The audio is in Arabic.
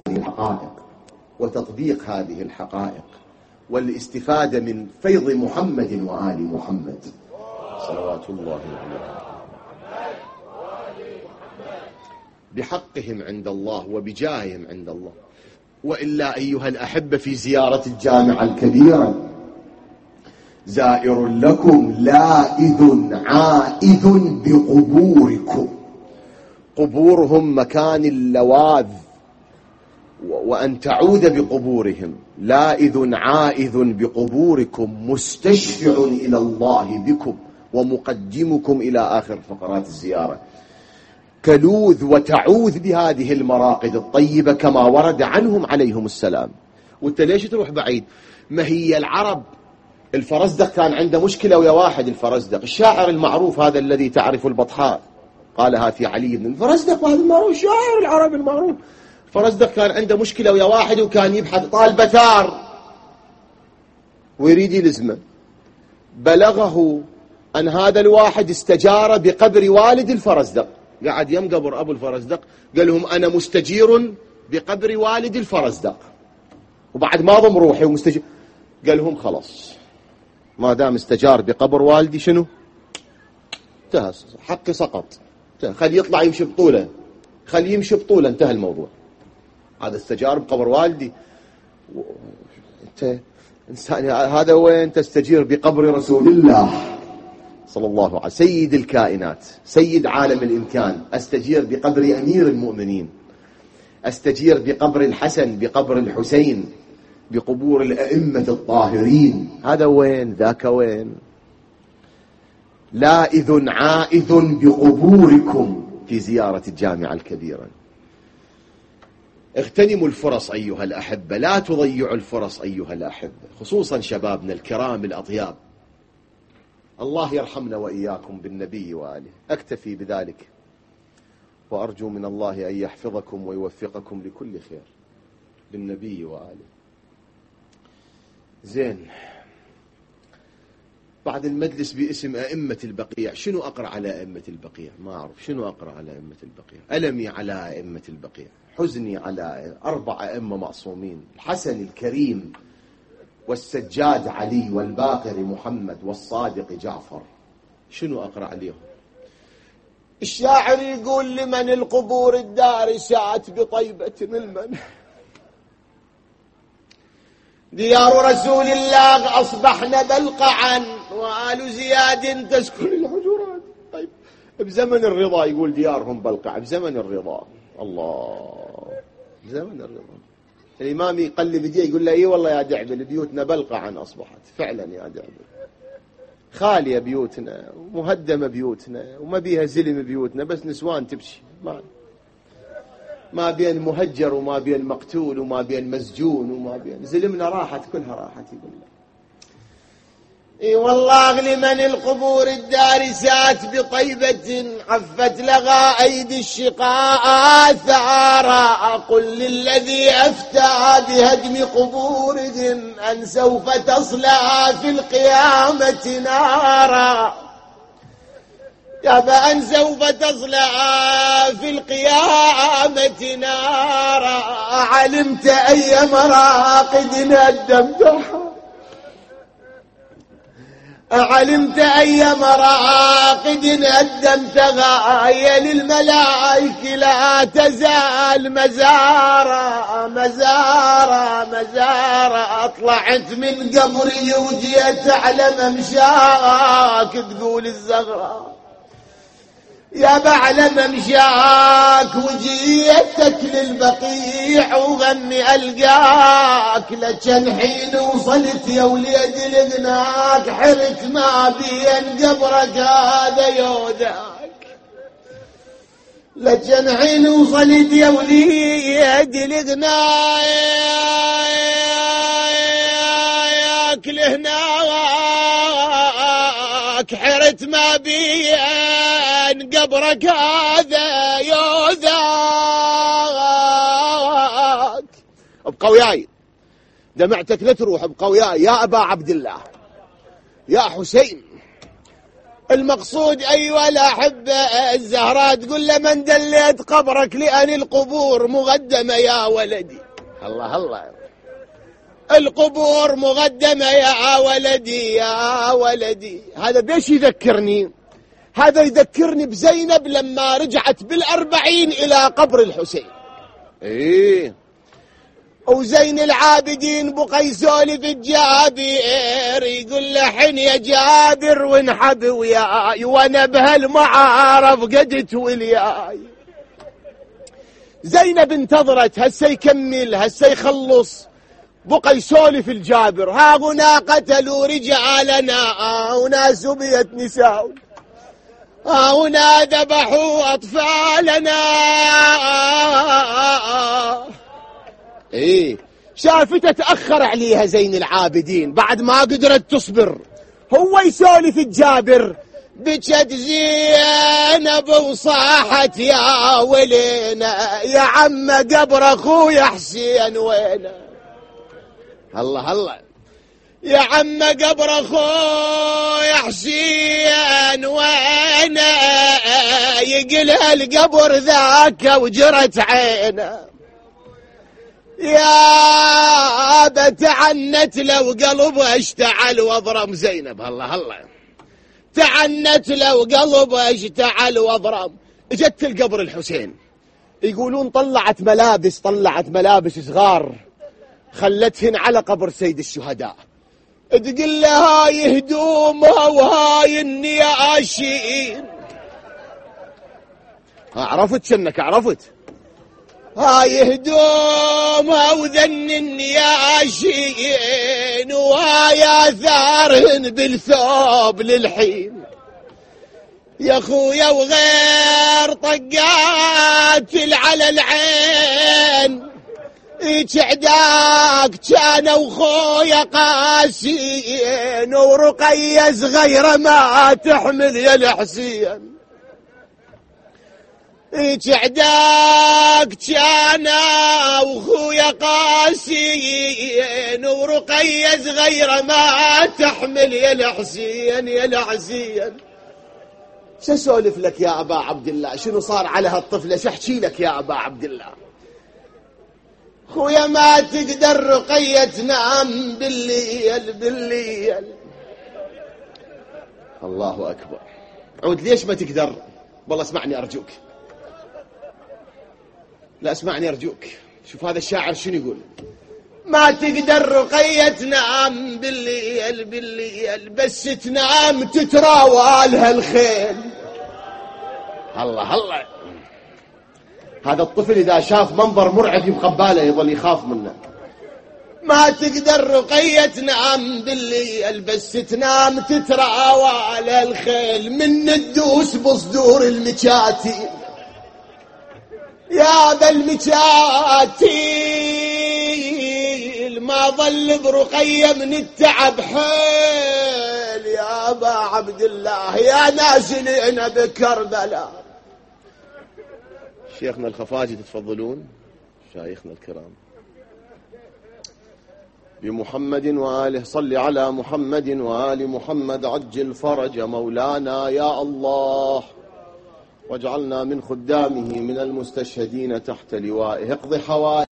الحقائق وتطبيق هذه الحقائق والاستفادة من فيض محمد وآل محمد صلوات الله عليه بحقهم عند الله وبجاههم عند الله. وإلا أيها الأحبة في زيارة الجامعة الكبيرة زائر لكم لائذ عائذ بقبوركم. قبورهم مكان اللواذ وأن تعود بقبورهم. لائذ عائذ بقبوركم مستشفع إلى الله بكم ومقدمكم إلى آخر فقرات الزيارة. كلوذ وتعوذ بهذه المراقد الطيبة كما ورد عنهم عليهم السلام. وانت ليش تروح بعيد؟ ما هي العرب الفرزدق كان عنده مشكلة ويا واحد الفرزدق الشاعر المعروف هذا الذي تعرف البطحاء قالها في علي بن الفرزدق، هذا المعروف شاعر العرب المعروف. الفرزدق كان عنده مشكلة ويا واحد وكان يبحث طالب ثار ويريد يلزمه. بلغه أن هذا الواحد استجار بقبر والد الفرزدق، قعد يم قبر أبو الفرزدق قال لهم أنا مستجير بقبر والد الفرزدق وبعد ما ضم روحي ومستجير. قال لهم خلاص ما دام استجار بقبر والدي شنو انتهى حقي سقط، خلي يطلع يمشي بطوله، خلي يمشي بطوله، انتهى الموضوع. هذا استجار بقبر والدي انت انسان، هذا وين تستجير بقبر رسول الله صلى الله عليه وسلم سيد الكائنات سيد عالم الإمكان. أستجير بقبر أمير المؤمنين، أستجير بقبر الحسن بقبر الحسين بقبور الأئمة الطاهرين. هذا وين ذاك وين؟ لائذ عائذ بقبوركم في زيارة الجامعة الكبيرة. اغتنموا الفرص أيها الأحبة، لا تضيعوا الفرص أيها الأحبة، خصوصا شبابنا الكرام الأطياب. الله يرحمنا وإياكم بالنبي وآله. أكتفي بذلك وأرجو من الله أن يحفظكم ويوفقكم لكل خير بالنبي وآله. زين، بعد المجلس باسم أئمة البقيع شنو أقرأ على أئمة البقيع؟ ما أعرف شنو أقرأ على أئمة البقيع. ألمي على أئمة البقيع، حزني على 4 أئمة معصومين، الحسن الكريم والسجاد علي والباقر محمد والصادق جعفر. شنو أقرأ عليهم؟ الشاعر يقول لمن القبور الدارسات بطيبة المن ديار رسول الله أصبحنا بلقعا وآل زياد تسكن الحجرات. طيب بزمن الرضا يقول ديارهم بلقع، بزمن الرضا الله بزمن الرضا الإمام يقلب يديه يقول له اي والله يا دعبل بيوتنا بلقعا أصبحت فعلا يا دعبل، خالية بيوتنا ومهدمة بيوتنا وما بيها زلم بيوتنا، بس نسوان تبشي ما بين مهجر وما بين مقتول وما بين مسجون وما بين زلمنا راحت كلها راحت. يقول له اي والله لمن القبور الدارسات بطيبة عفت لغى ايدي الشقاء ثارا. قل للذي افتى بهدم قبورهم ان سوف تصلى في القيامة نارا. يابا أن سوف تصلى في القيامة نارا. علمت أي مراقد هدمتها، علمت أي مراقد هدمتها. هي للملائك لا تزال مزارا مزارا مزارا. طلعت من قبري وجيت على ممشاك تقول الزغراء يا بعلم ممشاك وجيتك للبقيع وغني ألقاك. لكن حين وصلت يا وليد لغناك حرت ما بين قبرك هذا يوداك. لكن حين وصلت يا وليد لغناك لهناك حرت ما بين قبرك هذا يوذاك. ابقى وياي دمعتك لا تروح، ابقى وياي يا أبا عبد الله يا حسين المقصود أيها الأحبة الزهراء تقول له من دليت قبرك لأن القبور مقدمة يا ولدي. الله الله، القبور مقدمة يا ولدي يا ولدي. هذا بيش يذكرني؟ هذا يذكرني بزينب لما رجعت بالأربعين إلى قبر الحسين. إيه، وزين العابدين بقى يسولف الجابر، يقول له حن يا جابر وانحب وياي وانا بهالمعارف قدت ولياي. زينب انتظرت هسه يكمل هسه يخلص، بقى يسولف الجابر. ها هنا قتلوا رجالنا، هنا سبيت نساء، ها هنا ذبحوا أطفالنا. إيه، شافته تأخر عليها زين العابدين بعد ما قدرت تصبر. هو يسولف الجابر، بجت زينب وصاحت يا ولينا، يا عم قبر أخويا حسين وينه. الله الله، يا عم قبر أخويا حسين وينه، يقلها القبر ذاك وجرت عينه. يا بتعنت لو قلبه اشتعل واضرم زينب. الله الله، تعنت لو قلبه اشتعل واضرم. اجت القبر الحسين، يقولون طلعت ملابس صغار خلتهن على قبر سيد الشهداء، تقول له هاي هدومها وهاي النياشين. عرفت شنك، عرفت هاي هدومها وذن النياشين، وهاي آثارهن بالثوب للحين. يا خويا وغير طقات على العين، عداك كانوا خويا قاسين، ورقية صغيرة ما تحمل يا الحسين. عداك كانا وخويا قاسين، ورقية صغيرة ما تحمل يا الحسين يا الحسين. شو اسولف لك يا أبا عبد الله؟ شنو صار على هالطفلة؟ شو احكي لك يا أبا عبد الله؟ خويا ما تقدر رقية تنام بالليل. الله أكبر. عود، ليش ما تقدر؟ والله اسمعني أرجوك، لا اسمعني أرجوك. شوف هذا الشاعر شنو يقول: ما تقدر رقية تنام بالليل، بس تنام تتراوالها الخيل. الله الله، هذا الطفل إذا شاف منظر مرعب يبقى بباله يظل يخاف منه. ما تقدر رقية تنام بالليل، بس تنام تتراوالها الخيل، من الدوس بصدور المكاتيل. يا ذا المكاتيل ما ظل برقية من التعب حيل. يا أبا عبد الله يا نازلين بكربلاء. شيخنا الخفاجي تتفضلون، شايخنا الكرام. بمحمد وآله، صل على محمد وآل محمد، عجل فرج مولانا يا الله، واجعلنا من خدامه من المستشهدين تحت لوائه. اقض حوائج